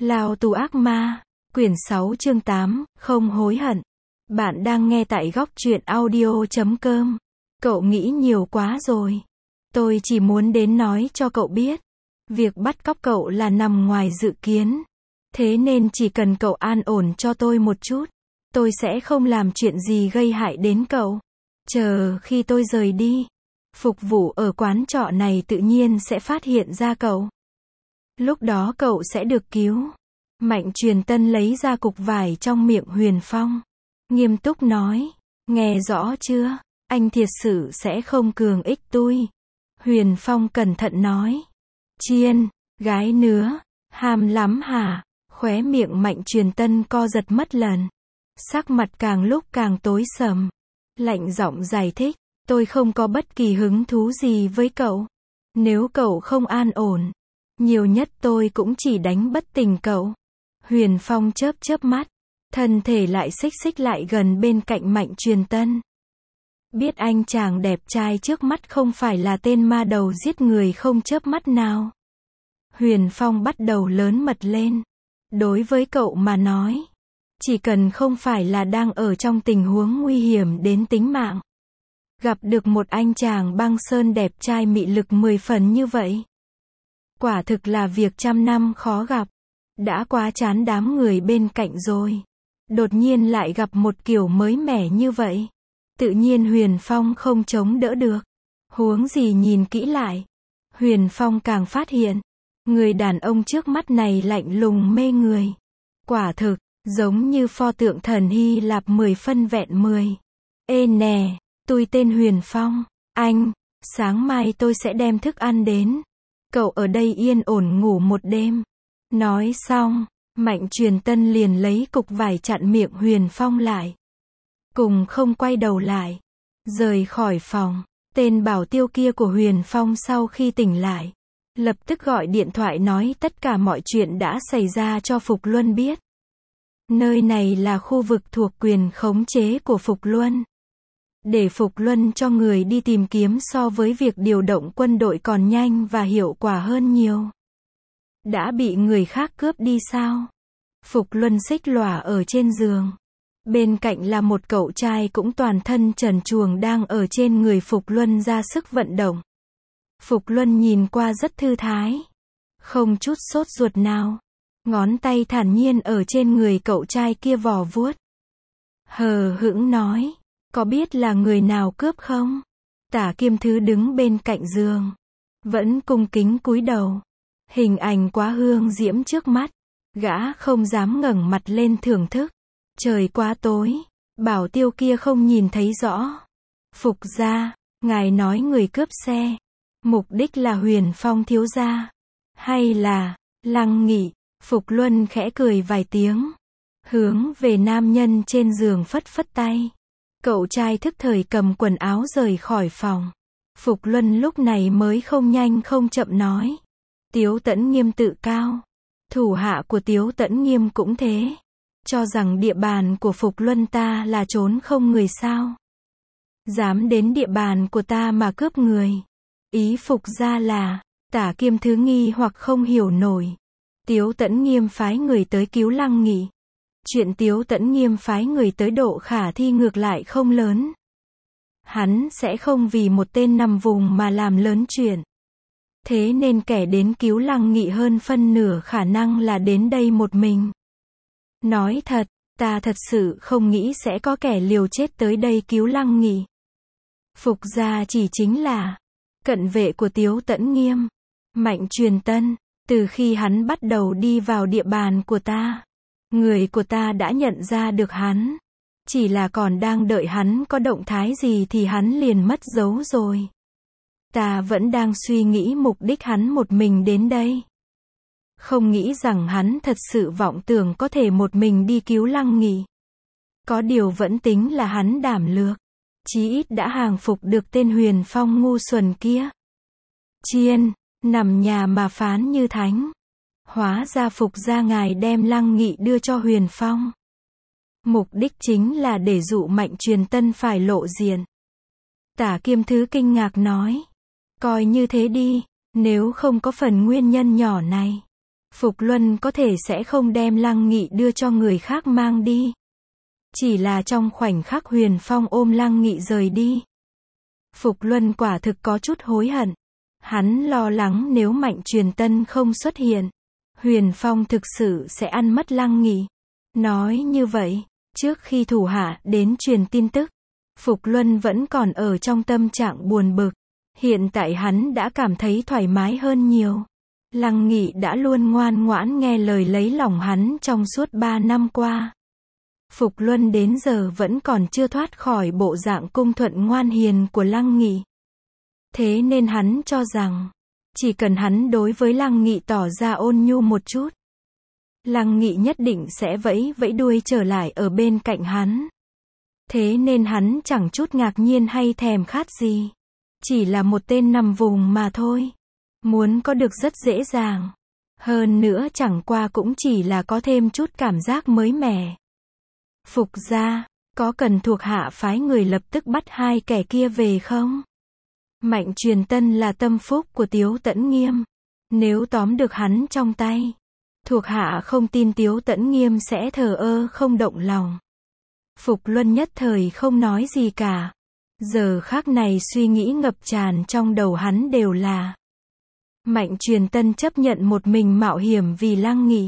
Lao tù ác ma, quyển 6 chương 8, không hối hận. Bạn đang nghe tại góc truyện audio.com. Cậu nghĩ nhiều quá rồi. Tôi chỉ muốn đến nói cho cậu biết. Việc bắt cóc cậu là nằm ngoài dự kiến. Thế nên chỉ cần cậu an ổn cho tôi một chút. Tôi sẽ không làm chuyện gì gây hại đến cậu. Chờ khi tôi rời đi. Phục vụ ở quán trọ này tự nhiên sẽ phát hiện ra cậu. Lúc đó cậu sẽ được cứu. Mạnh Truyền Tân lấy ra cục vải trong miệng Huyền Phong. Nghiêm túc nói. Nghe rõ chưa? Anh thiệt sự sẽ không cường ích tôi. Huyền Phong cẩn thận nói. Chiên, gái nứa, ham lắm hả? Khóe miệng Mạnh Truyền Tân co giật mất lần. Sắc mặt càng lúc càng tối sầm. Lạnh giọng giải thích. Tôi không có bất kỳ hứng thú gì với cậu. Nếu cậu không an ổn, nhiều nhất tôi cũng chỉ đánh bất tỉnh cậu. Huyền Phong chớp chớp mắt, thân thể lại xích xích lại gần bên cạnh Mạnh Truyền Tân. Biết anh chàng đẹp trai trước mắt không phải là tên ma đầu giết người không chớp mắt nào. Huyền Phong bắt đầu lớn mật lên. Đối với cậu mà nói, chỉ cần không phải là đang ở trong tình huống nguy hiểm đến tính mạng, gặp được một anh chàng băng sơn đẹp trai mị lực 10 phần như vậy, quả thực là việc trăm năm khó gặp. Đã quá chán đám người bên cạnh rồi. Đột nhiên lại gặp một kiểu mới mẻ như vậy. Tự nhiên Huyền Phong không chống đỡ được. Huống gì nhìn kỹ lại. Huyền Phong càng phát hiện. Người đàn ông trước mắt này lạnh lùng mê người. Quả thực, giống như pho tượng thần Hy Lạp 10 phân vẹn 10. Ê nè, tôi tên Huyền Phong. Anh, sáng mai tôi sẽ đem thức ăn đến. Cậu ở đây yên ổn ngủ một đêm. Nói xong, Mạnh Truyền Tân liền lấy cục vải chặn miệng Huyền Phong lại. Cùng không quay đầu lại. Rời khỏi phòng. Tên bảo tiêu kia của Huyền Phong sau khi tỉnh lại, lập tức gọi điện thoại nói tất cả mọi chuyện đã xảy ra cho Phục Luân biết. Nơi này là khu vực thuộc quyền khống chế của Phục Luân. Để Phục Luân cho người đi tìm kiếm so với việc điều động quân đội còn nhanh và hiệu quả hơn nhiều. Đã bị người khác cướp đi sao? Phục Luân xích lòa ở trên giường. Bên cạnh là một cậu trai cũng toàn thân trần truồng đang ở trên người Phục Luân ra sức vận động. Phục Luân nhìn qua rất thư thái. Không chút sốt ruột nào. Ngón tay thản nhiên ở trên người cậu trai kia vò vuốt. Hờ hững nói. Có biết là người cướp cướp không? Tả Kiêm Thứ đứng bên cạnh giường. Vẫn cung kính cúi đầu. Hình ảnh quá hương diễm trước mắt. Gã không dám ngẩng mặt lên thưởng thức. Trời quá tối. Bảo tiêu kia không nhìn thấy rõ. Phục gia, ngài nói người cướp xe. Mục đích là Huyền Phong thiếu gia. Hay là Lăng Nghị? Phục Luân khẽ cười vài tiếng. Hướng về nam nhân trên giường phất phất tay. Cậu trai thức thời cầm quần áo rời khỏi phòng. Phục Luân lúc này mới không nhanh không chậm nói. Tiếu Tẫn Nghiêm tự cao. Thủ hạ của Tiếu Tẫn Nghiêm cũng thế. Cho rằng địa bàn của Phục Luân ta là trốn không người sao? Dám đến địa bàn của ta mà cướp người. Ý Phục ra là, Tả Kiêm Thứ nghi hoặc không hiểu nổi. Tiếu Tẫn Nghiêm phái người tới cứu Lăng Nghị. Chuyện Tiếu Tẫn Nghiêm phái người tới độ khả thi ngược lại không lớn. Hắn sẽ không vì một tên nằm vùng mà làm lớn chuyện. Thế nên kẻ đến cứu Lăng Nghị hơn phân nửa khả năng là đến đây một mình. Nói thật, ta thật sự không nghĩ sẽ có kẻ liều chết tới đây cứu Lăng Nghị. Phục gia chỉ chính là cận vệ của Tiếu Tẫn Nghiêm. Mạnh Truyền Tân, từ khi hắn bắt đầu đi vào địa bàn của ta, người của ta đã nhận ra được hắn. Chỉ là còn đang đợi hắn có động thái gì thì hắn liền mất dấu rồi. Ta vẫn đang suy nghĩ mục đích hắn một mình đến đây. Không nghĩ rằng hắn thật sự vọng tưởng có thể một mình đi cứu Lăng Nghị. Có điều vẫn tính là hắn đảm lược. Chí ít đã hàng phục được tên Huyền Phong ngu xuẩn kia. Chiên, nằm nhà mà phán như thánh. Hóa ra Phục gia ngài đem Lăng Nghị đưa cho Huyền Phong. Mục đích chính là để dụ Mạnh Truyền Tân phải lộ diện. Tả Kiêm Thứ kinh ngạc nói. Coi như thế đi, nếu không có phần nguyên nhân nhỏ này, Phục Luân có thể sẽ không đem Lăng Nghị đưa cho người khác mang đi. Chỉ là trong khoảnh khắc Huyền Phong ôm Lăng Nghị rời đi. Phục Luân quả thực có chút hối hận. Hắn lo lắng nếu Mạnh Truyền Tân không xuất hiện, Huyền Phong thực sự sẽ ăn mất Lăng Nghị. Nói như vậy, trước khi thủ hạ đến truyền tin tức, Phục Luân vẫn còn ở trong tâm trạng buồn bực. Hiện tại hắn đã cảm thấy thoải mái hơn nhiều. Lăng Nghị đã luôn ngoan ngoãn nghe lời lấy lòng hắn trong suốt 3 năm qua. Phục Luân đến giờ vẫn còn chưa thoát khỏi bộ dạng cung thuận ngoan hiền của Lăng Nghị. Thế nên hắn cho rằng, chỉ cần hắn đối với Lăng Nghị tỏ ra ôn nhu một chút, Lăng Nghị nhất định sẽ vẫy vẫy đuôi trở lại ở bên cạnh hắn. Thế nên hắn chẳng chút ngạc nhiên hay thèm khát gì. Chỉ là một tên nằm vùng mà thôi. Muốn có được rất dễ dàng. Hơn nữa chẳng qua cũng chỉ là có thêm chút cảm giác mới mẻ. Phục gia, có cần thuộc hạ phái người lập tức bắt hai kẻ kia về không? Mạnh Truyền Tân là tâm phúc của Tiếu Tẫn Nghiêm. Nếu tóm được hắn trong tay, thuộc hạ không tin Tiếu Tẫn Nghiêm sẽ thờ ơ không động lòng. Phục Luân nhất thời không nói gì cả. Giờ khắc này suy nghĩ ngập tràn trong đầu hắn đều là Mạnh Truyền Tân chấp nhận một mình mạo hiểm vì Lăng Nghị.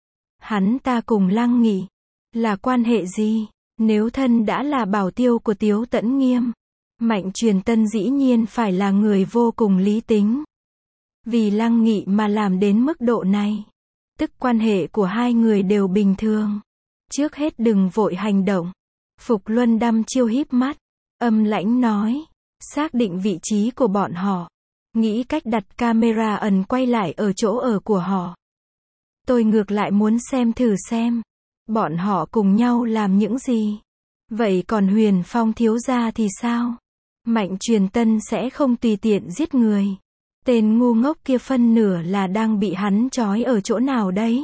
Hắn ta cùng Lăng Nghị là quan hệ gì? Nếu thân đã là bảo tiêu của Tiếu Tẫn Nghiêm, Mạnh Truyền Tân dĩ nhiên phải là người vô cùng lý tính. Vì Lăng Nghị mà làm đến mức độ này, tức quan hệ của hai người đều bình thường. Trước hết đừng vội hành động. Phục Luân đăm chiêu híp mắt, âm lãnh nói, xác định vị trí của bọn họ, nghĩ cách đặt camera ẩn quay lại ở chỗ ở của họ. Tôi ngược lại muốn xem thử xem, bọn họ cùng nhau làm những gì. Vậy còn Huyền Phong thiếu gia thì sao? Mạnh Truyền Tân sẽ không tùy tiện giết người. Tên ngu ngốc kia phân nửa là đang bị hắn trói ở chỗ nào đấy.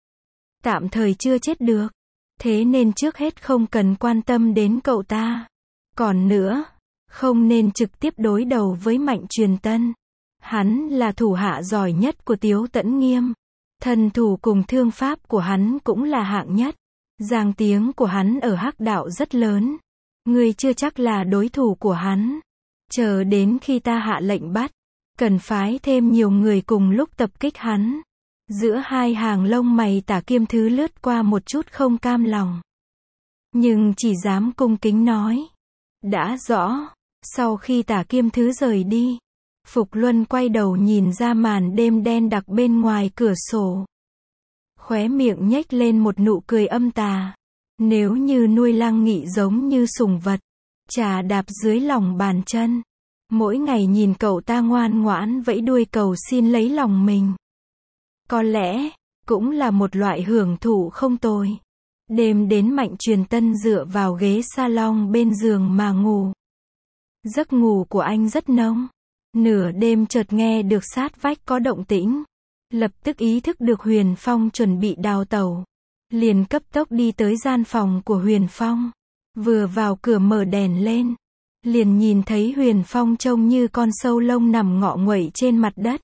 Tạm thời chưa chết được. Thế nên trước hết không cần quan tâm đến cậu ta. Còn nữa, không nên trực tiếp đối đầu với Mạnh Truyền Tân. Hắn là thủ hạ giỏi nhất của Tiếu Tẫn Nghiêm. Thần thủ cùng thương pháp của hắn cũng là hạng nhất. Giang tiếng của hắn ở Hắc Đạo rất lớn. Ngươi chưa chắc là đối thủ của hắn. Chờ đến khi ta hạ lệnh bắt, cần phái thêm nhiều người cùng lúc tập kích hắn. Giữa hai hàng lông mày Tả Kiêm Thứ lướt qua một chút không cam lòng. Nhưng chỉ dám cung kính nói. Đã rõ. Sau khi Tả Kiêm Thứ rời đi, Phục Luân quay đầu nhìn ra màn đêm đen đặc bên ngoài cửa sổ. Khóe miệng nhếch lên một nụ cười âm tà. Nếu như nuôi Lăng Nghị giống như sủng vật, chà đạp dưới lòng bàn chân, mỗi ngày nhìn cậu ta ngoan ngoãn vẫy đuôi cầu xin lấy lòng mình, có lẽ cũng là một loại hưởng thụ không tồi. Đêm đến Mạnh Truyền Tân dựa vào ghế salon bên giường mà ngủ. Giấc ngủ của anh rất nông. Nửa đêm chợt nghe được sát vách có động tĩnh. Lập tức ý thức được Huyền Phong chuẩn bị đào tẩu. Liền cấp tốc đi tới gian phòng của Huyền Phong. Vừa vào cửa mở đèn lên, liền nhìn thấy Huyền Phong trông như con sâu lông nằm ngọ nguậy trên mặt đất.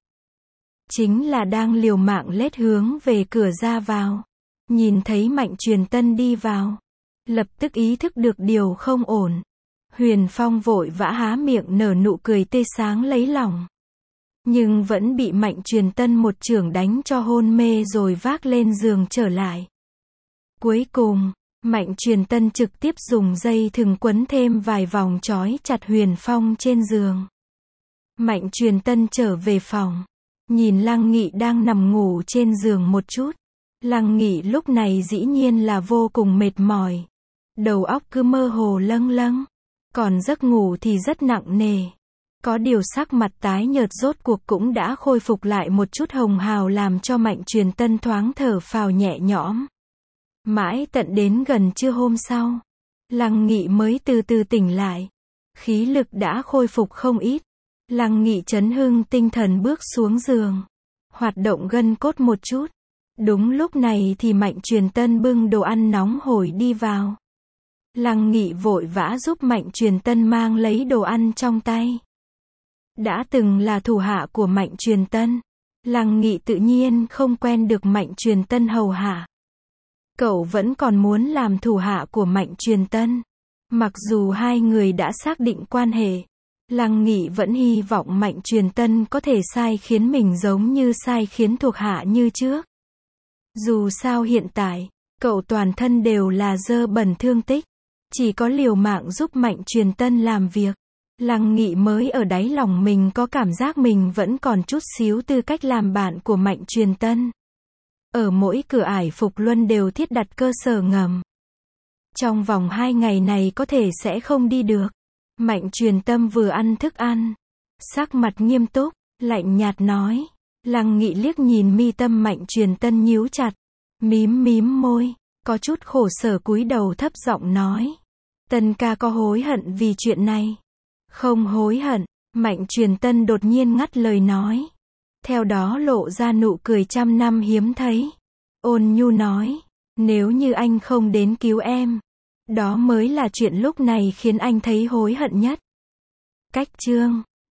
Chính là đang liều mạng lết hướng về cửa ra vào. Nhìn thấy Mạnh Truyền Tân đi vào, lập tức ý thức được điều không ổn. Huyền Phong vội vã há miệng nở nụ cười tươi sáng lấy lòng. Nhưng vẫn bị Mạnh Truyền Tân một chưởng đánh cho hôn mê rồi vác lên giường trở lại. Cuối cùng, Mạnh Truyền Tân trực tiếp dùng dây thừng quấn thêm vài vòng trói chặt Huyền Phong trên giường. Mạnh Truyền Tân trở về phòng, nhìn Lăng Nghị đang nằm ngủ trên giường một chút. Lăng Nghị lúc này dĩ nhiên là vô cùng mệt mỏi. Đầu óc cứ mơ hồ lâng lâng. Còn giấc ngủ thì rất nặng nề. Có điều sắc mặt tái nhợt rốt cuộc cũng đã khôi phục lại một chút hồng hào làm cho Mạnh Truyền Tân thoáng thở phào nhẹ nhõm. Mãi tận đến gần trưa hôm sau, Lăng Nghị mới từ từ tỉnh lại. Khí lực đã khôi phục không ít. Lăng Nghị chấn hưng tinh thần bước xuống giường, hoạt động gân cốt một chút. Đúng lúc này thì Mạnh Truyền Tân bưng đồ ăn nóng hổi đi vào. Lăng Nghị vội vã giúp Mạnh Truyền Tân mang lấy đồ ăn trong tay. Đã từng là thủ hạ của Mạnh Truyền Tân, Lăng Nghị tự nhiên không quen được Mạnh Truyền Tân hầu hạ. Cậu vẫn còn muốn làm thủ hạ của Mạnh Truyền Tân. Mặc dù hai người đã xác định quan hệ, Lăng Nghị vẫn hy vọng Mạnh Truyền Tân có thể sai khiến mình giống như sai khiến thuộc hạ như trước. Dù sao hiện tại, cậu toàn thân đều là dơ bẩn thương tích. Chỉ có liều mạng giúp Mạnh Truyền Tân làm việc. Lăng Nghị mới ở đáy lòng mình có cảm giác mình vẫn còn chút xíu tư cách làm bạn của Mạnh Truyền Tân. Ở mỗi cửa ải Phục Luân đều thiết đặt cơ sở ngầm. Trong vòng 2 ngày này có thể sẽ không đi được. Mạnh Truyền Tâm vừa ăn thức ăn, sắc mặt nghiêm túc, lạnh nhạt nói. Lăng Nghị liếc nhìn mi tâm Mạnh Truyền Tân nhíu chặt, mím môi, có chút khổ sở cúi đầu thấp giọng nói. Tân ca có hối hận vì chuyện này? Không hối hận, Mạnh Truyền Tân đột nhiên ngắt lời nói. Theo đó lộ ra nụ cười trăm năm hiếm thấy. Ôn nhu nói, nếu như anh không đến cứu em, đó mới là chuyện lúc này khiến anh thấy hối hận nhất. Cách chương